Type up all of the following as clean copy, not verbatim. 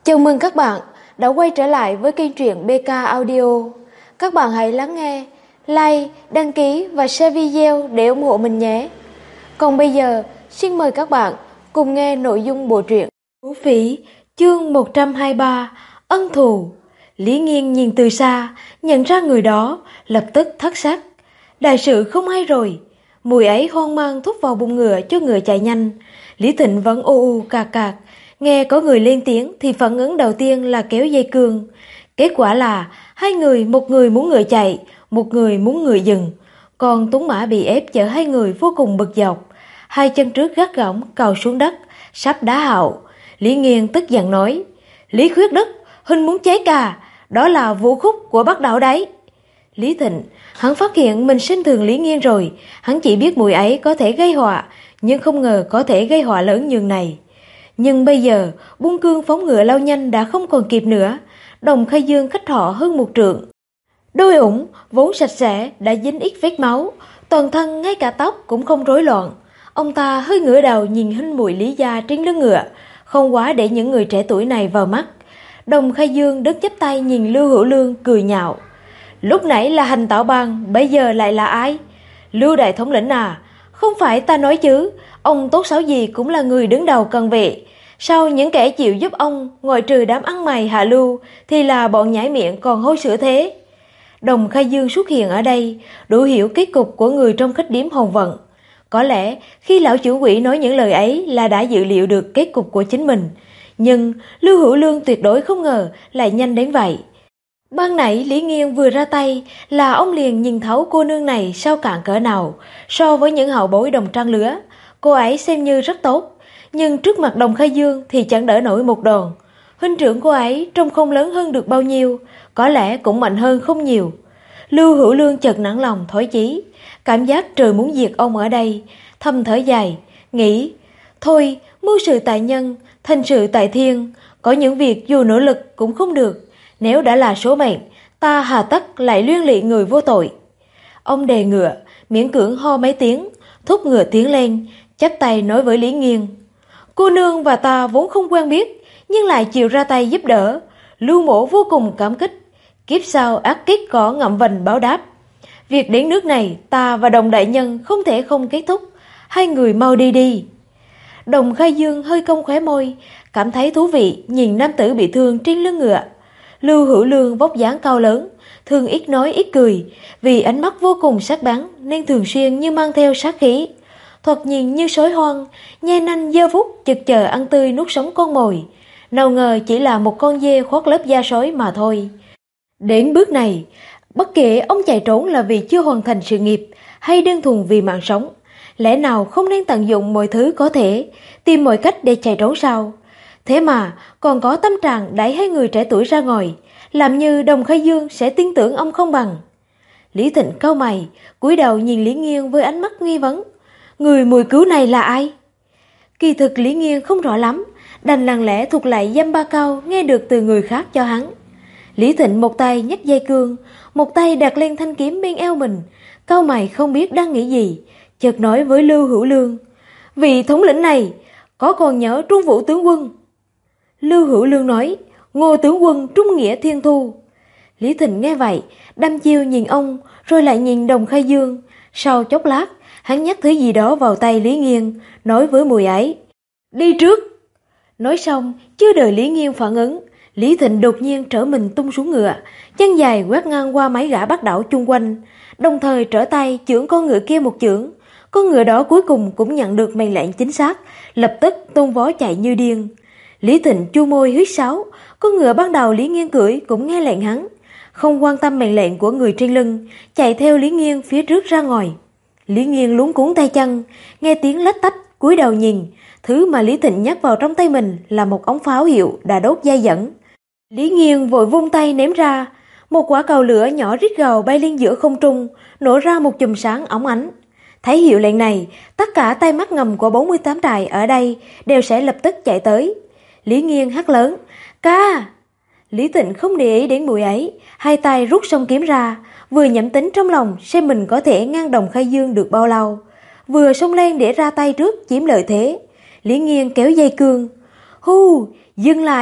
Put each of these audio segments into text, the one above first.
Chào mừng các bạn đã quay trở lại với kênh truyện BK Audio. Các bạn hãy lắng nghe, like, đăng ký và share video để ủng hộ mình nhé. Còn bây giờ, xin mời các bạn cùng nghe nội dung bộ truyện Thú Phỉ, chương 123, Ân Thù. Lý Nghiên nhìn từ xa, nhận ra người đó, lập tức thất sắc. Đại sự không hay rồi. Mùi ấy hoang mang thúc vào bụng ngựa cho ngựa chạy nhanh. Lý Thịnh vẫn ô u cạc cạc. Nghe có người lên tiếng thì phản ứng đầu tiên là kéo dây cương. Kết quả là hai người, một người muốn ngựa chạy, một người muốn ngựa dừng. Còn Tuấn Mã bị ép chở hai người vô cùng bực dọc. Hai chân trước gắt gỏng cào xuống đất, sắp đá hậu. Lý Nghiên tức giận nói: Lý Khuyết Đức, huynh muốn cháy cà, đó là vũ khúc của Bắc Đạo đấy. Lý Thịnh, hắn phát hiện mình xem thường Lý Nghiên rồi. Hắn chỉ biết mùi ấy có thể gây họa, nhưng không ngờ có thể gây họa lớn nhường này. Nhưng bây giờ, buông cương phóng ngựa lao nhanh đã không còn kịp nữa. Đồng Khai Dương cách họ hơn một trượng. Đôi ủng, vốn sạch sẽ, đã dính ít vết máu. Toàn thân ngay cả tóc cũng không rối loạn. Ông ta hơi ngửa đầu nhìn huynh muội Lý gia trên lưng ngựa, không quá để những người trẻ tuổi này vào mắt. Đồng Khai Dương đứng chắp tay nhìn Lưu Hữu Lương cười nhạo: Lúc nãy là Hành Tạo Bang, bây giờ lại là ai? Lưu đại thống lĩnh à, không phải ta nói chứ, ông tốt xấu gì cũng là người đứng đầu cận vệ. Sao những kẻ chịu giúp ông, ngoại trừ đám ăn mày hạ lưu, thì là bọn nhãi miệng còn hôi sữa thế? Đồng Khai Dương xuất hiện ở đây, đủ hiểu kết cục của người trong khách điếm Hồng Vận. Có lẽ khi lão trưởng quỹ nói những lời ấy là đã dự liệu được kết cục của chính mình. Nhưng Lưu Hữu Lương tuyệt đối không ngờ lại nhanh đến vậy. Ban nãy Lý Nghiên vừa ra tay là ông liền nhìn thấu cô nương này sao cạn cỡ nào. So với những hậu bối đồng trang lứa, cô ấy xem như rất tốt. Nhưng trước mặt Đồng Khai Dương thì chẳng đỡ nổi một đòn. Huynh trưởng cô ấy trông không lớn hơn được bao nhiêu, có lẽ cũng mạnh hơn không nhiều. Lưu Hữu Lương chợt nản lòng thối chí, cảm giác trời muốn diệt ông ở đây, thầm thở dài, nghĩ: thôi, mưu sự tại nhân, thành sự tại thiên, có những việc dù nỗ lực cũng không được. Nếu đã là số mệnh, ta hà tất lại liên lụy người vô tội. Ông đề ngựa, miễn cưỡng ho mấy tiếng, thúc ngựa tiến lên, chắp tay nói với Lý Nghiên: Cô nương và ta vốn không quen biết, nhưng lại chịu ra tay giúp đỡ. Lưu mổ vô cùng cảm kích, kiếp sau ác kiết có ngậm vành báo đáp. Việc đến nước này, ta và Đồng đại nhân không thể không kết thúc. Hai người mau đi đi. Đồng Khai Dương hơi cong khóe môi, cảm thấy thú vị nhìn nam tử bị thương trên lưng ngựa. Lưu Hữu Lương vóc dáng cao lớn, thường ít nói ít cười, vì ánh mắt vô cùng sắc bén nên thường xuyên như mang theo sát khí. Thoạt nhìn như sói hoang, nhe nanh giơ vút chực chờ ăn tươi nuốt sống con mồi. Nào ngờ chỉ là một con dê khoác lớp da sói mà thôi. Đến bước này, bất kể ông chạy trốn là vì chưa hoàn thành sự nghiệp hay đơn thuần vì mạng sống, lẽ nào không nên tận dụng mọi thứ có thể, tìm mọi cách để chạy trốn sao? Thế mà còn có tâm trạng đẩy hai người trẻ tuổi ra ngoài, làm như Đồng Khai Dương sẽ tin tưởng ông không bằng. Lý Thịnh cau mày, cúi đầu nhìn Lý Nghiên với ánh mắt nghi vấn. Người mùi cứu này là ai? Kỳ thực Lý Nghiên không rõ lắm, đành lặng lẽ thuộc lại dăm ba câu nghe được từ người khác cho hắn. Lý Thịnh một tay nhấc dây cương, một tay đặt lên thanh kiếm bên eo mình, cau mày không biết đang nghĩ gì, chợt nói với Lưu Hữu Lương: Vị thống lĩnh này, có còn nhớ Trung Vũ tướng quân? Lưu Hữu Lương nói: Ngô tướng quân trung nghĩa thiên thu. Lý Thịnh nghe vậy, đăm chiêu nhìn ông, rồi lại nhìn Đồng Khai Dương. Sau chốc lát, hắn nhắc thứ gì đó vào tay Lý Nghiên, nói với mùi ấy: Đi trước. Nói xong, chưa đợi Lý Nghiên phản ứng, Lý Thịnh đột nhiên trở mình tung xuống ngựa, chân dài quét ngang qua mấy gã Bắc Đảo chung quanh, đồng thời trở tay chưởng con ngựa kia một chưởng. Con ngựa đó cuối cùng cũng nhận được mệnh lệnh chính xác, lập tức tung vó chạy như điên. Lý Thịnh chu môi huýt sáo, con ngựa ban đầu Lý Nghiên cưỡi cũng nghe lệnh hắn, không quan tâm mệnh lệnh của người trên lưng, chạy theo Lý Nghiên phía trước ra ngoài. Lý Nghiên luống cuống tay chân, nghe tiếng lách tách, cúi đầu nhìn, thứ mà Lý Thịnh nhắc vào trong tay mình là một ống pháo hiệu đã đốt dây dẫn. Lý Nghiên vội vung tay ném ra, một quả cầu lửa nhỏ rít gào bay lên giữa không trung, nổ ra một chùm sáng óng ánh. Thấy hiệu lệnh này, tất cả tay mắt ngầm của 48 trại ở đây đều sẽ lập tức chạy tới. Lý Nghiên hét lớn: Ca! Lý Thịnh không để ý đến mùi ấy, hai tay rút song kiếm ra, vừa nhẩm tính trong lòng xem mình có thể ngăn Đồng Khai Dương được bao lâu, vừa xông lên để ra tay trước chiếm lợi thế. Lý Nghiên kéo dây cương. Hù! Dừng lại!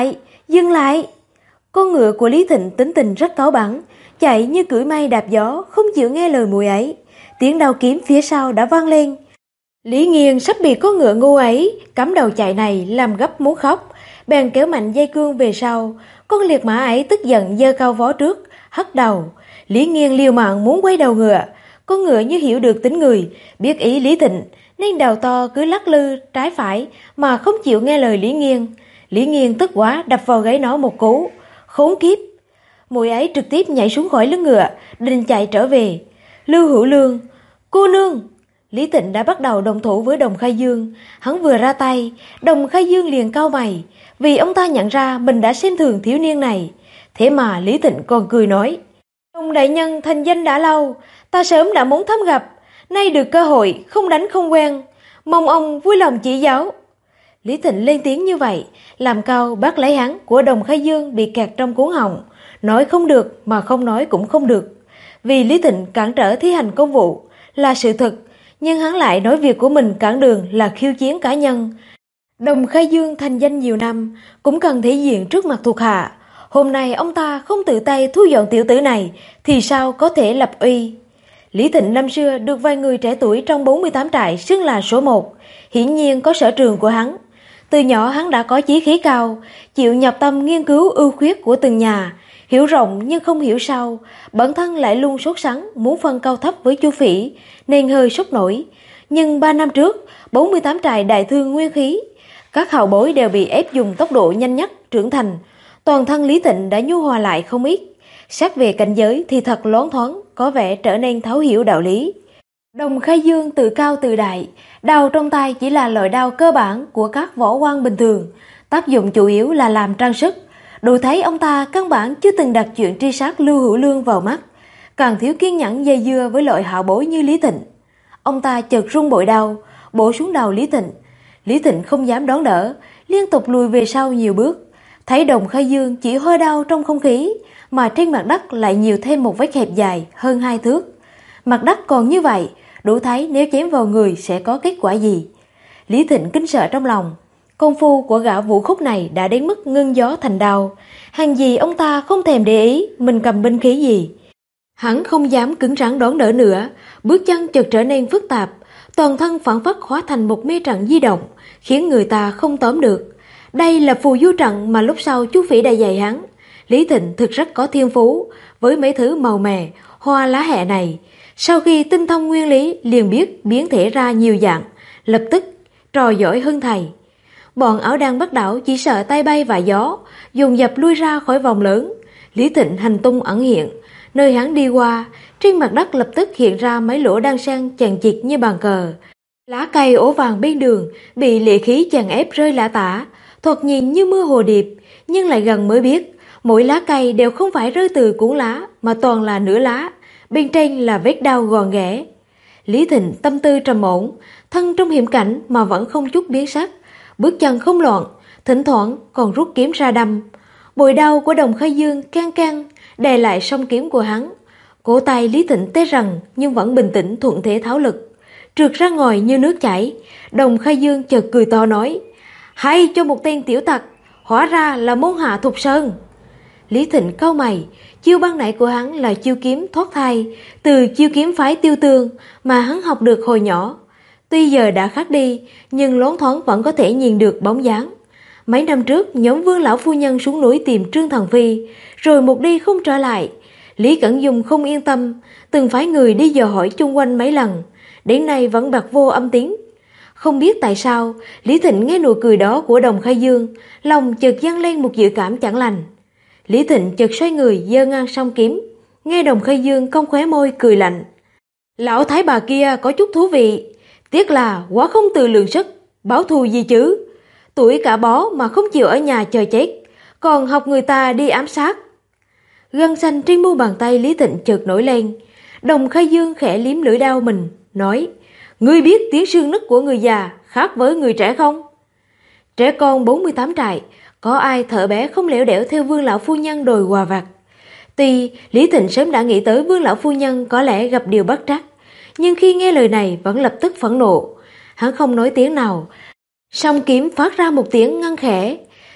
Dừng lại! Con ngựa của Lý Thịnh tính tình rất cáu bẳn, chạy như cưỡi mây đạp gió, không chịu nghe lời muội ấy. Tiếng đao kiếm phía sau đã vang lên. Lý Nghiên sắp bị con ngựa ngu ấy cắm đầu chạy này làm gấp muốn khóc, bèn kéo mạnh dây cương về sau. Con liệt mã ấy tức giận giơ cao vó trước, hất đầu. Lý Nghiên liều mạng muốn quay đầu ngựa. Con ngựa như hiểu được tính người, biết ý Lý Thịnh, nên đầu to cứ lắc lư trái phải mà không chịu nghe lời Lý Nghiên. Lý Nghiên tức quá đập vào gáy nó một cú. Khốn kiếp! Muội ấy trực tiếp nhảy xuống khỏi lưng ngựa, định chạy trở về. Lưu Hữu Lương, cô nương! Lý Thịnh đã bắt đầu đồng thủ với Đồng Khai Dương. Hắn vừa ra tay, Đồng Khai Dương liền cau mày, vì ông ta nhận ra mình đã xem thường thiếu niên này. Thế mà Lý Thịnh còn cười nói: Đồng đại nhân thành danh đã lâu, ta sớm đã muốn thăm gặp, nay được cơ hội không đánh không quen, mong ông vui lòng chỉ giáo. Lý Thịnh lên tiếng như vậy, làm cao bắt lấy hắn của Đồng Khai Dương bị kẹt trong cuống họng, nói không được mà không nói cũng không được. Vì Lý Thịnh cản trở thi hành công vụ là sự thật, nhưng hắn lại nói việc của mình cản đường là khiêu chiến cá nhân. Đồng Khai Dương thành danh nhiều năm, cũng cần thể diện trước mặt thuộc hạ. Hôm nay ông ta không tự tay thu dọn tiểu tử này, thì sao có thể lập uy? Lý Thịnh năm xưa được vài người trẻ tuổi trong 48 trại xưng là số 1, hiển nhiên có sở trường của hắn. Từ nhỏ hắn đã có chí khí cao, chịu nhập tâm nghiên cứu ưu khuyết của từng nhà, hiểu rộng nhưng không hiểu sâu, bản thân lại luôn sốt sắng muốn phân cao thấp với Chu Phỉ, nên hơi sốc nổi. Nhưng 3 năm trước, 48 trại đại thương nguyên khí, các hậu bối đều bị ép dùng tốc độ nhanh nhất trưởng thành. Toàn thân Lý Thịnh đã nhu hòa lại không ít. Xét về cảnh giới thì thật loáng thoáng, có vẻ trở nên thấu hiểu đạo lý. Đồng Khai Dương tự cao tự đại, đao trong tay chỉ là loại đao cơ bản của các võ quan bình thường, tác dụng chủ yếu là làm trang sức. Đủ thấy ông ta căn bản chưa từng đặt chuyện truy sát Lưu Hữu Lương vào mắt, càng thiếu kiên nhẫn dây dưa với loại hảo bối như Lý Thịnh. Ông ta chợt rung bội đao, bổ xuống đầu Lý Thịnh. Lý Thịnh không dám đón đỡ, liên tục lùi về sau nhiều bước. Thấy Đồng Khai Dương chỉ hơi đau trong không khí, mà trên mặt đất lại nhiều thêm một vết hẹp dài hơn 2 thước. Mặt đất còn như vậy, đủ thấy nếu chém vào người sẽ có kết quả gì. Lý Thịnh kinh sợ trong lòng. Công phu của gã Vũ Khúc này đã đến mức ngưng gió thành đao. Hàng gì ông ta không thèm để ý mình cầm binh khí gì. Hắn không dám cứng rắn đón đỡ nữa, bước chân chợt trở nên phức tạp, toàn thân phảng phất hóa thành một mê trận di động, khiến người ta không tóm được. Đây là phù du trận mà lúc sau Chu Phỉ đã dạy hắn. Lý Thịnh thực rất có thiên phú với mấy thứ màu mè, hoa lá hẹ này. Sau khi tinh thông nguyên lý liền biết biến thể ra nhiều dạng, lập tức trò giỏi hơn thầy. Bọn áo đen Bắc Đảo chỉ sợ tay bay và gió, dồn dập lui ra khỏi vòng lớn. Lý Thịnh hành tung ẩn hiện, nơi hắn đi qua, trên mặt đất lập tức hiện ra mấy lỗ đan sen chằng chịt như bàn cờ. Lá cây ố vàng bên đường bị lệ khí chèn ép rơi lả tả, thoạt nhìn như mưa hồ điệp, nhưng lại gần mới biết, mỗi lá cây đều không phải rơi từ cuốn lá, mà toàn là nửa lá, bên trên là vết đao gòn ghẽ. Lý Thịnh tâm tư trầm ổn, thân trong hiểm cảnh mà vẫn không chút biến sắc, bước chân không loạn, thỉnh thoảng còn rút kiếm ra đâm. Bội đao của Đồng Khai Dương can can đè lại song kiếm của hắn. Cổ tay Lý Thịnh tê rần nhưng vẫn bình tĩnh thuận thế tháo lực, trượt ra ngoài như nước chảy. Đồng Khai Dương chợt cười to nói: hay cho một tên tiểu tặc, hóa ra là môn hạ Thục Sơn. Lý Thịnh cau mày, chiêu ban nãy của hắn là chiêu kiếm thoát thai từ chiêu kiếm phái Tiêu Tương mà hắn học được hồi nhỏ. Tuy giờ đã khác đi, nhưng loáng thoáng vẫn có thể nhìn được bóng dáng. Mấy năm trước, nhóm Vương lão phu nhân xuống núi tìm Trương Thần Phi, rồi một đi không trở lại. Lý Cẩn Dung không yên tâm, từng phái người đi dò hỏi chung quanh mấy lần, đến nay vẫn bạc vô âm tiếng. Không biết tại sao, Lý Thịnh nghe nụ cười đó của Đồng Khai Dương, lòng chợt dâng lên một dự cảm chẳng lành. Lý Thịnh chợt xoay người giơ ngang song kiếm, nghe Đồng Khai Dương cong khóe môi cười lạnh: lão thái bà kia có chút thú vị, tiếc là quá không tự lượng sức, báo thù gì chứ. Tuổi cả bó mà không chịu ở nhà chờ chết, còn học người ta đi ám sát. Gân xanh trên mu bàn tay Lý Thịnh chợt nổi lên. Đồng Khai Dương khẽ liếm lưỡi đao mình, nói: ngươi biết tiếng xương nứt của người già khác với người trẻ không? Trẻ con 48 trại, có ai thợ bé không lẻo đẻo theo Vương lão phu nhân đòi quà vặt. Tuy Lý Thịnh sớm đã nghĩ tới Vương lão phu nhân có lẽ gặp điều bất trắc, nhưng khi nghe lời này vẫn lập tức phẫn nộ. Hắn không nói tiếng nào, song kiếm phát ra một tiếng ngân khẽ.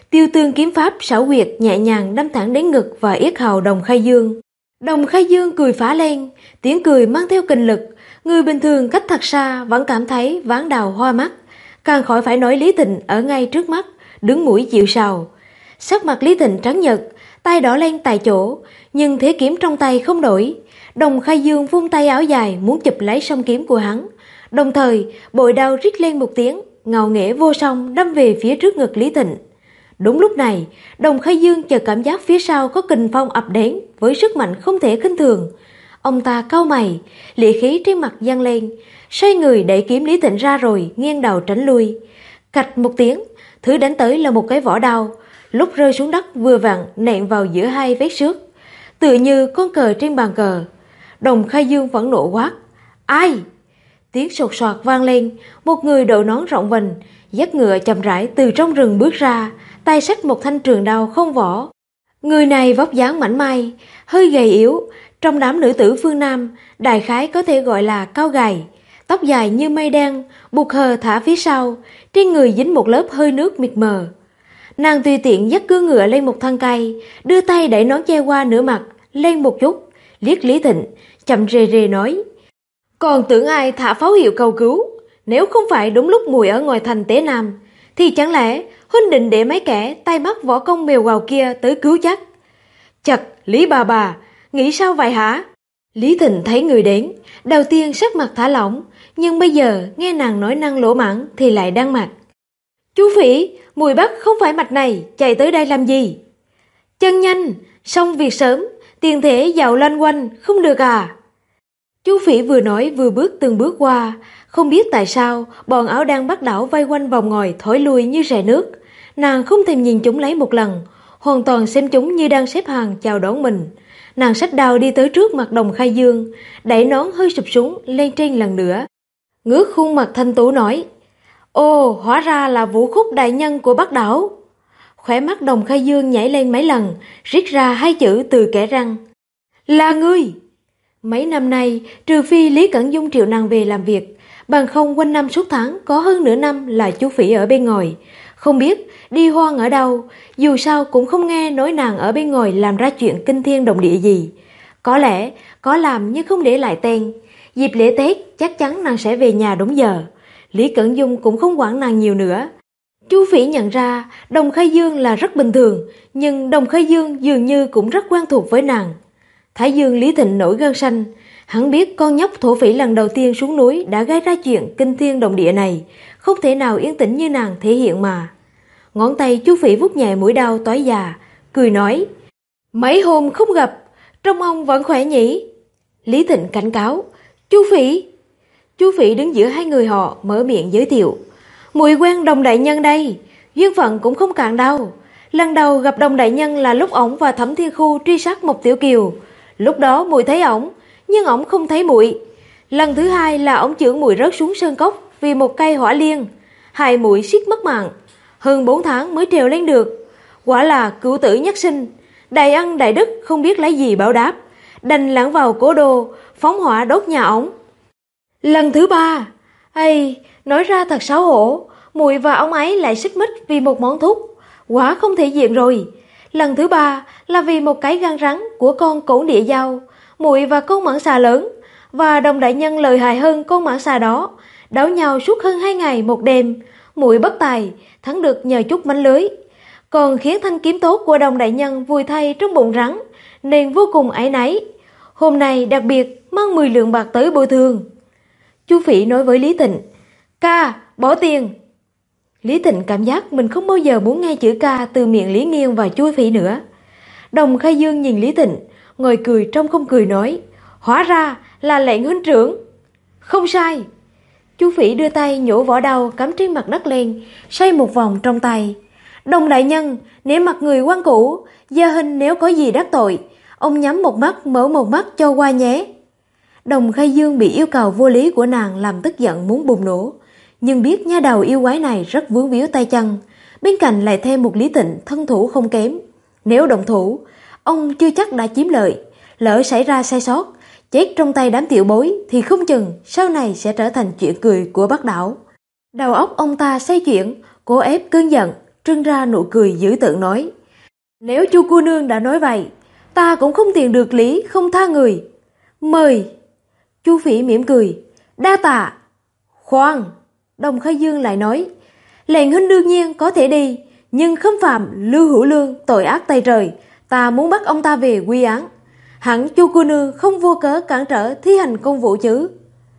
Tiêu tương kiếm pháp xảo quyệt nhẹ nhàng đâm thẳng đến ngực và yết hầu Đồng Khai Dương. Đồng Khai Dương cười phá lên, tiếng cười mang theo kình lực, người bình thường cách thật xa vẫn cảm thấy váng đầu hoa mắt, càng khỏi phải nói Lý Thịnh ở ngay trước mắt, đứng mũi chịu sào. Sắc mặt Lý Thịnh trắng nhợt, tay đỏ lên tại chỗ, nhưng thế kiếm trong tay không đổi. Đồng Khai Dương vung tay áo dài muốn chụp lấy song kiếm của hắn, đồng thời bội đao rít lên một tiếng, ngạo nghễ vô song đâm về phía trước ngực Lý Thịnh. Đúng lúc này, Đồng Khai Dương chợt cảm giác phía sau có kình phong ập đến với sức mạnh không thể khinh thường. Ông ta cau mày, lệ khí trên mặt dâng lên, xoay người đẩy kiếm Lý Thịnh ra rồi nghiêng đầu tránh lui. Cạch một tiếng, thứ đánh tới là một cái vỏ đao, lúc rơi xuống đất vừa vặn nện vào giữa hai vết xước, tựa như con cờ trên bàn cờ. Đồng Khai Dương phẫn nộ quát: "Ai?" Tiếng sột soạt vang lên, một người đội nón rộng vành, dắt ngựa chậm rãi từ trong rừng bước ra, tay xách một thanh trường đao không vỏ. Người này vóc dáng mảnh mai, hơi gầy yếu, trong đám nữ tử phương Nam, đại khái có thể gọi là cao gầy, tóc dài như mây đen, buộc hờ thả phía sau, trên người dính một lớp hơi nước mịt mờ. Nàng tùy tiện dắt cương ngựa lên một thân cây, đưa tay đẩy nón che qua nửa mặt, lên một chút, liếc Lý Thịnh, chậm rề rề nói: "Còn tưởng ai thả pháo hiệu cầu cứu, nếu không phải đúng lúc mùi ở ngoài thành Tế Nam, thì chẳng lẽ huynh định để mấy kẻ tay mắt võ công mèo quào kia tới cứu chắc?" "Chật, Lý bà, nghĩ sao vậy hả?" Lý Thịnh thấy người đến, đầu tiên sắc mặt thả lỏng, nhưng bây giờ nghe nàng nói năng lỗ mãng thì lại đăng mặt. "Chú Phỉ, mùi bắt không phải mạch này, chạy tới đây làm gì?" "Chân nhanh, xong việc sớm, tiền thể dạo loanh quanh, không được à?" Chú Phỉ vừa nói vừa bước từng bước qua, không biết tại sao bọn áo đang bắt đảo vây quanh vòng ngòi thổi lui như rè nước. Nàng không thèm nhìn chúng lấy một lần, hoàn toàn xem chúng như đang xếp hàng chào đón mình. Nàng xách đao đi tới trước mặt Đồng Khai Dương, đẩy nón hơi sụp xuống lên trên lần nữa, ngước khuôn mặt thanh tú nói: "Ồ, hóa ra là Vũ Khúc đại nhân của Bắc đảo." Khóe mắt Đồng Khai Dương nhảy lên mấy lần, rít ra hai chữ từ kẽ răng: "Là ngươi!" Mấy năm nay, trừ phi Lý Cẩn Dung triệu nàng về làm việc, bằng không quanh năm suốt tháng có hơn nửa năm là chú Phỉ ở bên ngoài. Không biết đi hoang ở đâu, dù sao cũng không nghe nói nàng ở bên ngoài làm ra chuyện kinh thiên động địa gì. Có lẽ có làm nhưng không để lại tên. Dịp lễ Tết chắc chắn nàng sẽ về nhà đúng giờ. Lý Cẩn Dung cũng không quản nàng nhiều nữa. Chú Phỉ nhận ra Đồng Khai Dương là rất bình thường, nhưng Đồng Khai Dương dường như cũng rất quen thuộc với nàng. Thái dương Lý Thịnh nổi gân xanh, hắn biết con nhóc thổ phỉ lần đầu tiên xuống núi đã gây ra chuyện kinh thiên động địa này, không thể nào yên tĩnh như nàng thể hiện mà. Ngón tay chú Phỉ vuốt nhẹ mũi đao tối già, cười nói: "Mấy hôm không gặp, trông ông vẫn khỏe nhỉ?" Lý Thịnh cảnh cáo: "Chú Phỉ." Chú Phỉ đứng giữa hai người họ mở miệng giới thiệu: "Muội quen Đồng đại nhân đây, duyên phận cũng không cạn đâu. Lần đầu gặp Đồng đại nhân là lúc ổng và Thẩm Thiên Khu truy sát Mộc Tiểu Kiều. Lúc đó muội thấy ổng, nhưng ổng không thấy muội. Lần thứ hai là ổng chưởng muội rớt xuống sơn cốc vì một cây hỏa liên, hại muội suýt mất mạng. Hơn 4 tháng mới trèo lên được. Quả là cửu tử nhất sinh, đại ân đại đức không biết lấy gì báo đáp, đành lãng vào cố đô, phóng hỏa đốt nhà ổng. Lần thứ ba, nói ra thật xấu hổ, muội và ông ấy lại xích mích vì một món thuốc, quả không thể diện rồi. Lần thứ ba là vì một cái gan rắn của con cổn địa dao, muội và con mãng xà lớn, và Đồng đại nhân lợi hại hơn con mãng xà đó, đấu nhau suốt hơn 2 ngày một đêm, muội bất tài, thắng được nhờ chút mánh lưới, còn khiến thanh kiếm tốt của Đồng đại nhân vùi thay trong bụng rắn, nên vô cùng áy náy. Hôm nay đặc biệt mang 10 lượng bạc tới bồi thường." Chú Phỉ nói với Lý Thịnh: "Ca, bỏ tiền." Lý Thịnh cảm giác mình không bao giờ muốn nghe chữ ca từ miệng Lý Nghiên và chú Phỉ nữa. Đồng Khai Dương nhìn Lý Thịnh, ngồi cười trong không cười nói: "Hóa ra là lệnh huynh trưởng." "Không sai." Chú Phỉ đưa tay nhổ vỏ đao cắm trên mặt đất lên, xoay một vòng trong tay. "Đồng đại nhân, nể mặt người quan cũ, gia hình nếu có gì đắc tội, ông nhắm một mắt mở một mắt cho qua nhé." Đồng Khai Dương bị yêu cầu vô lý của nàng làm tức giận muốn bùng nổ, nhưng biết nha đầu yêu quái này rất vướng víu tay chân, bên cạnh lại thêm một Lý Thịnh thân thủ không kém. Nếu động thủ, ông chưa chắc đã chiếm lợi, lỡ xảy ra sai sót, chết trong tay đám tiểu bối thì không chừng sau này sẽ trở thành chuyện cười của Bắc đảo. Đầu óc ông ta xoay chuyển, cố ép cơn giận, trưng ra nụ cười dữ tợn nói: Nếu chu cô nương đã nói vậy, ta cũng không tiền được lý không tha người. Mời. Chu Phỉ mỉm cười: Đa tạ. Khoan, Đồng Khai Dương lại nói: Lệnh huynh đương nhiên có thể đi, nhưng không phạm Lưu Hữu Lương tội ác tày trời, ta muốn bắt ông ta về quy án. Hẳn chu cô nương không vô cớ cản trở thi hành công vụ chứ?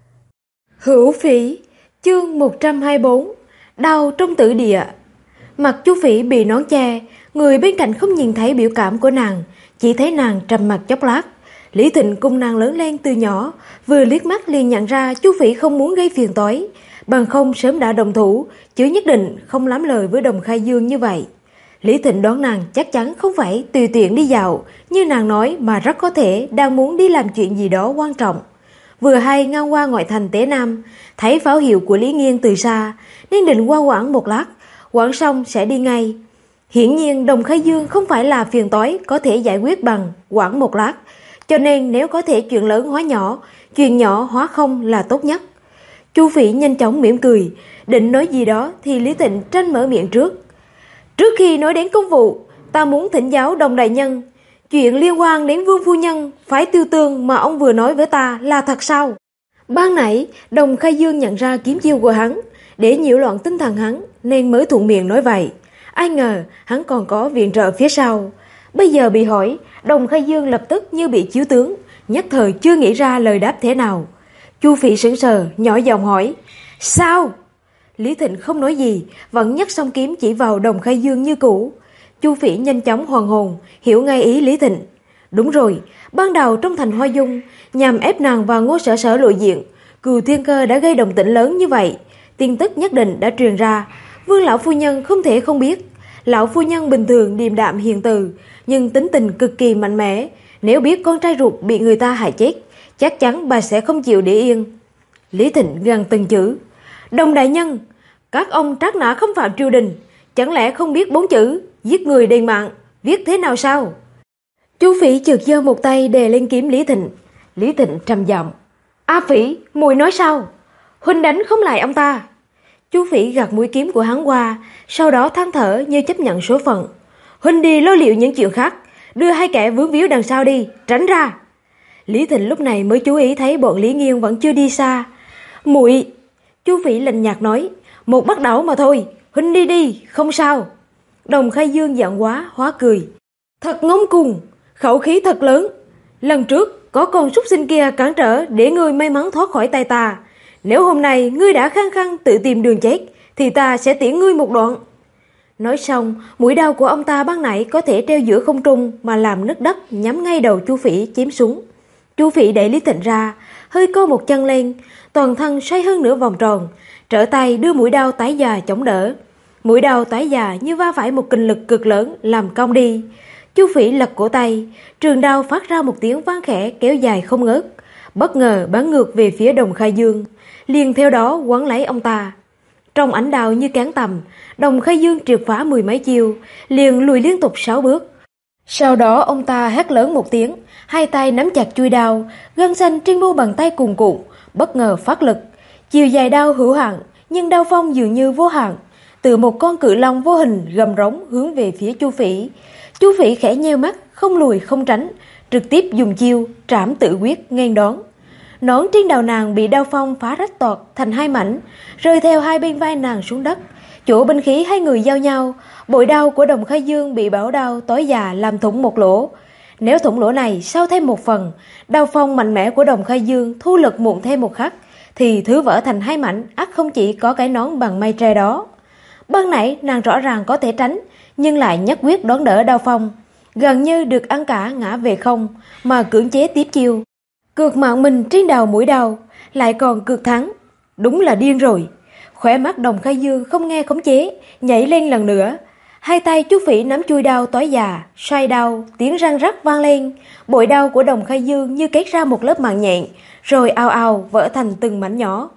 Hữu Phỉ, chương 124, đau trong tử địa. Mặt Chu Phỉ bị nón che, người bên cạnh không nhìn thấy biểu cảm của nàng, chỉ thấy nàng trầm mặc chốc lát. Lý Thịnh cùng nàng lớn lên từ nhỏ, vừa liếc mắt liền nhận ra Chu Phỉ không muốn gây phiền toái, bằng không sớm đã đồng thủ, chứ nhất định không lắm lời với Đồng Khai Dương như vậy. Lý Thịnh đoán nàng chắc chắn không phải tùy tiện đi dạo như nàng nói, mà rất có thể đang muốn đi làm chuyện gì đó quan trọng. Vừa hay ngang qua ngoại thành Tế Nam, thấy pháo hiệu của Lý Nghiên từ xa, nên định qua quảng một lát, quảng xong sẽ đi ngay. Hiển nhiên Đồng Khai Dương không phải là phiền toái có thể giải quyết bằng quảng một lát, cho nên nếu có thể chuyện lớn hóa nhỏ, chuyện nhỏ hóa không là tốt nhất. Chu Phỉ nhanh chóng mỉm cười, định nói gì đó thì Lý Thịnh tranh mở miệng trước. Trước khi nói đến công vụ, ta muốn thỉnh giáo Đồng đại nhân, chuyện liên quan đến Vương phu nhân phái Tiêu Tương mà ông vừa nói với ta là thật sao? Ban nãy Đồng Khai Dương nhận ra kiếm chiêu của hắn, để nhiễu loạn tinh thần hắn nên mới thuận miệng nói vậy. Ai ngờ hắn còn có viện trợ phía sau. Bây giờ bị hỏi, Đồng Khai Dương lập tức như bị chiếu tướng, nhất thời chưa nghĩ ra lời đáp thế nào. Chu Phỉ sững sờ, nhỏ giọng hỏi: Sao? Lý Thịnh không nói gì, vẫn nhấc song kiếm chỉ vào Đồng Khai Dương như cũ. Chu Phỉ nhanh chóng hoàn hồn, hiểu ngay ý Lý Thịnh. Đúng rồi, ban đầu trong thành Hoa Dung, nhằm ép nàng và Ngô Sở Sở lộ diện, Cừu Thiên Cơ đã gây động tĩnh lớn như vậy, tin tức nhất định đã truyền ra. Vương lão phu nhân không thể không biết. Lão phu nhân bình thường điềm đạm hiền từ, nhưng tính tình cực kỳ mạnh mẽ. Nếu biết con trai ruột bị người ta hại chết, chắc chắn bà sẽ không chịu để yên. Lý Thịnh gần từng chữ: Đồng đại nhân, các ông trác nã không phạm triều đình, chẳng lẽ không biết 4 chữ giết người đền mạng viết thế nào sao? Chu Phỉ chợt giơ một tay đè lên kiếm Lý Thịnh. Lý Thịnh trầm giọng: A Phỉ, muội nói sao? Huynh đánh không lại ông ta. Chu Phỉ gạt mũi kiếm của hắn qua, sau đó than thở như chấp nhận số phận. Huynh đi lo liệu những chuyện khác, đưa hai kẻ vướng víu đằng sau đi, tránh ra. Lý Thịnh lúc này mới chú ý thấy bọn Lý Nghiên vẫn chưa đi xa. Muội, Chu Phỉ lạnh nhạt nói, một bắt đầu mà thôi, huynh đi đi, không sao. Đồng Khai Dương giận quá, hóa cười. Thật ngông cuồng, khẩu khí thật lớn. Lần trước có con súc sinh kia cản trở để ngươi may mắn thoát khỏi tay ta. Nếu hôm nay ngươi đã khăng khăng tự tìm đường chết, thì ta sẽ tiễn ngươi một đoạn. Nói xong, mũi đao của ông ta ban nãy có thể treo giữa không trung mà làm nứt đất, nhắm ngay đầu Chu Phỉ chém xuống. Chu Phỉ đẩy Lý Thịnh ra, hơi co một chân lên, toàn thân xoay hơn nửa vòng tròn, trở tay đưa mũi đao tái già chống đỡ. Mũi đao tái già như va phải một kình lực cực lớn làm cong đi. Chu Phỉ lật cổ tay, trường đao phát ra một tiếng vang khẽ kéo dài không ngớt, bất ngờ bắn ngược về phía Đồng Khai Dương, liền theo đó quấn lấy ông ta. Trong ánh đao như cán tầm, Đồng Khai Dương triệt phá 10 mấy chiêu, liền lùi liên tục 6 bước. Sau đó ông ta hét lớn một tiếng, hai tay nắm chặt chuôi đao, gân xanh trên mu bàn tay cuồn cuộn, bất ngờ phát lực. Chiều dài đao hữu hạn, nhưng đao phong dường như vô hạn, từ một con cự long vô hình gầm rống hướng về phía Chu Phỉ. Chu Phỉ khẽ nheo mắt, không lùi không tránh, trực tiếp dùng chiêu trảm tự quyết nghênh đón. Nón trên đầu nàng bị đao phong phá rách toạc thành hai mảnh, rơi theo hai bên vai nàng xuống đất. Chỗ binh khí hai người giao nhau, bội đao của Đồng Khai Dương bị bảo đao tối già làm thủng một lỗ. Nếu thủng lỗ này sau thêm một phần, đao phong mạnh mẽ của Đồng Khai Dương thu lực muộn thêm một khắc, thì thứ vỡ thành hai mảnh ắt không chỉ có cái nón bằng mây tre đó. Ban nãy nàng rõ ràng có thể tránh, nhưng lại nhất quyết đón đỡ đao phong, gần như được ăn cả ngã về không mà cưỡng chế tiếp chiêu. Cược mạng mình trên đầu mũi đao, lại còn cược thắng. Đúng là điên rồi. Khóe mắt Đồng Khai Dương không nghe khống chế, nhảy lên lần nữa. Hai tay Chu Phỉ nắm chuôi đao tối già, xoay đao, tiếng răng rắc vang lên. Bội đao của Đồng Khai Dương như kết ra một lớp mạng nhện, rồi ào ào vỡ thành từng mảnh nhỏ.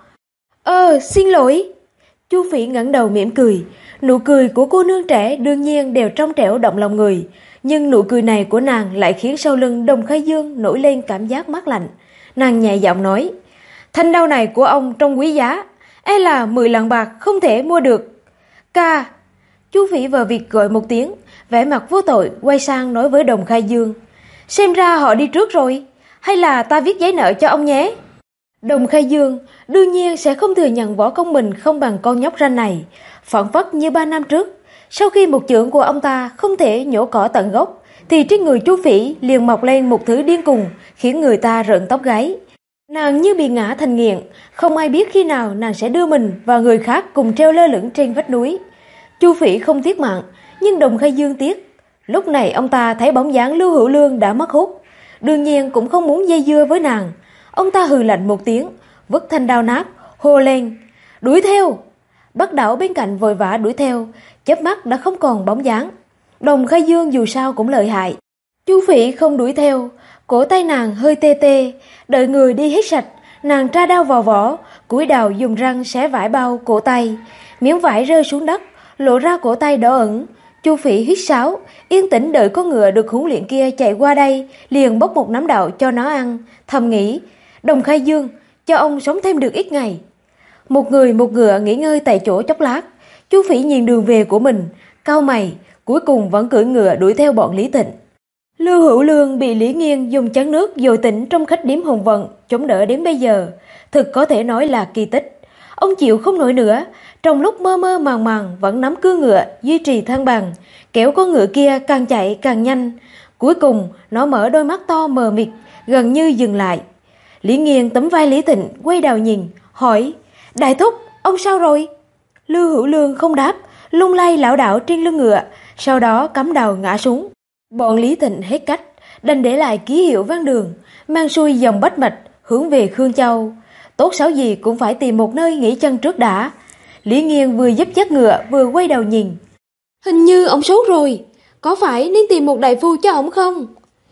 Xin lỗi. Chu Phỉ ngẩng đầu mỉm cười. Nụ cười của cô nương trẻ đương nhiên đều trong trẻo động lòng người, nhưng nụ cười này của nàng lại khiến sau lưng Đồng Khai Dương nổi lên cảm giác mát lạnh. Nàng nhẹ giọng nói, thanh đao này của ông trông quý giá, e là 10 lạng bạc không thể mua được. Chu Phỉ vờ việc gọi một tiếng, vẻ mặt vô tội quay sang nói với Đồng Khai Dương: xem ra họ đi trước rồi, hay là ta viết giấy nợ cho ông nhé. Đồng Khai Dương đương nhiên sẽ không thừa nhận võ công mình không bằng con nhóc ranh này, phảng phất như 3 năm trước, sau khi một chưởng của ông ta không thể nhổ cỏ tận gốc, thì trên người Chu Phỉ liền mọc lên một thứ điên cuồng khiến người ta rợn tóc gáy. Nàng như bị ngã thành nghiện, không ai biết khi nào nàng sẽ đưa mình và người khác cùng treo lơ lửng trên vách núi. Chu Phỉ không tiếc mạng, nhưng Đồng Khai Dương tiếc. Lúc này ông ta thấy bóng dáng Lưu Hữu Lương đã mất hút, đương nhiên cũng không muốn dây dưa với nàng. Ông ta hừ lạnh một tiếng, vứt thanh đao nát, hô lên: đuổi theo! Bắc Đảo bên cạnh vội vã đuổi theo, chớp mắt đã không còn bóng dáng. Đồng Khai Dương dù sao cũng lợi hại. Chu Phỉ không đuổi theo, cổ tay nàng hơi tê tê, đợi người đi hết sạch, nàng tra đao vào vỏ, cúi đầu dùng răng xé vải bao cổ tay. Miếng vải rơi xuống đất, lộ ra cổ tay đỏ ửng. Chu Phỉ hít sáo, yên tĩnh đợi con ngựa được huấn luyện kia chạy qua đây, liền bốc một nắm đậu cho nó ăn, thầm nghĩ: Đồng Khai Dương, cho ông sống thêm được ít ngày. Một người một ngựa nghỉ ngơi tại chỗ chốc lát, Chu Phỉ nhìn đường về của mình, cau mày, cuối cùng vẫn cưỡi ngựa đuổi theo bọn Lý Tịnh. Lưu Hữu Lương bị Lý Nghiên dùng chén nước dội tỉnh trong khách điếm Hồng Vận chống đỡ đến bây giờ, thực có thể nói là kỳ tích. Ông chịu không nổi nữa, trong lúc mơ mơ màng màng vẫn nắm cương ngựa duy trì thăng bằng, kéo con ngựa kia càng chạy càng nhanh. Cuối cùng nó mở đôi mắt to mờ mịt, gần như dừng lại. Lý Nghiên tấm vai Lý Tịnh quay đầu nhìn, hỏi: đại thúc, ông sao rồi? Lưu Hữu Lương không đáp, lung lay lảo đảo trên lưng ngựa, sau đó cắm đầu ngã xuống. Bọn Lý Tịnh hết cách, đành để lại ký hiệu ven đường, mang xuôi dòng bách mạch hướng về Khương Châu. Tốt xấu gì cũng phải tìm một nơi nghỉ chân trước đã. Lý Nghiên vừa giúp dắt ngựa vừa quay đầu nhìn. Hình như ông sốt rồi, có phải nên tìm một đại phu cho ông không?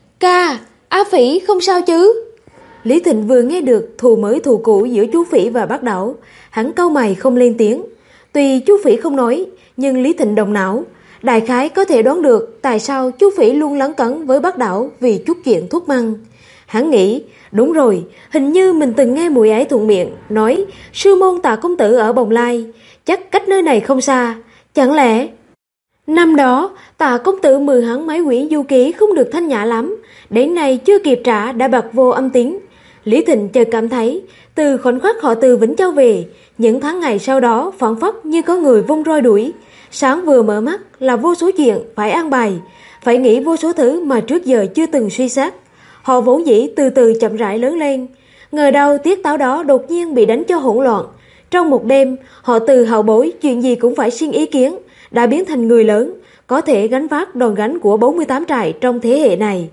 Ca, A Phỉ không sao chứ? Lý Thịnh vừa nghe được thù mới thù cũ giữa Chu Phỉ và Bác Đẩu, hắn cau mày không lên tiếng. Tuy Chu Phỉ không nói, nhưng Lý Thịnh động não, đại khái có thể đoán được tại sao Chu Phỉ luôn lấn cấn với Bác Đẩu vì chút chuyện thuốc măng. Hắn nghĩ, đúng rồi, hình như mình từng nghe mùi ấy thuận miệng nói sư môn Tạ công tử ở Bồng Lai, chắc cách nơi này không xa. Chẳng lẽ năm đó Tạ công tử mượn hắn mấy quyển du ký không được thanh nhã lắm, đến nay chưa kịp trả đã bật vô âm tín. Lý Thịnh chợt cảm thấy từ khoảnh khắc họ từ Vĩnh Châu về, những tháng ngày sau đó phảng phất như có người vung roi đuổi. Sáng vừa mở mắt là vô số chuyện phải an bài, phải nghĩ vô số thứ mà trước giờ chưa từng suy xét. Họ vốn dĩ từ từ chậm rãi lớn lên, ngờ đâu tiết táo đó đột nhiên bị đánh cho hỗn loạn. Trong một đêm, họ từ hậu bối chuyện gì cũng phải xin ý kiến, đã biến thành người lớn, có thể gánh vác đòn gánh của 48 trại trong thế hệ này.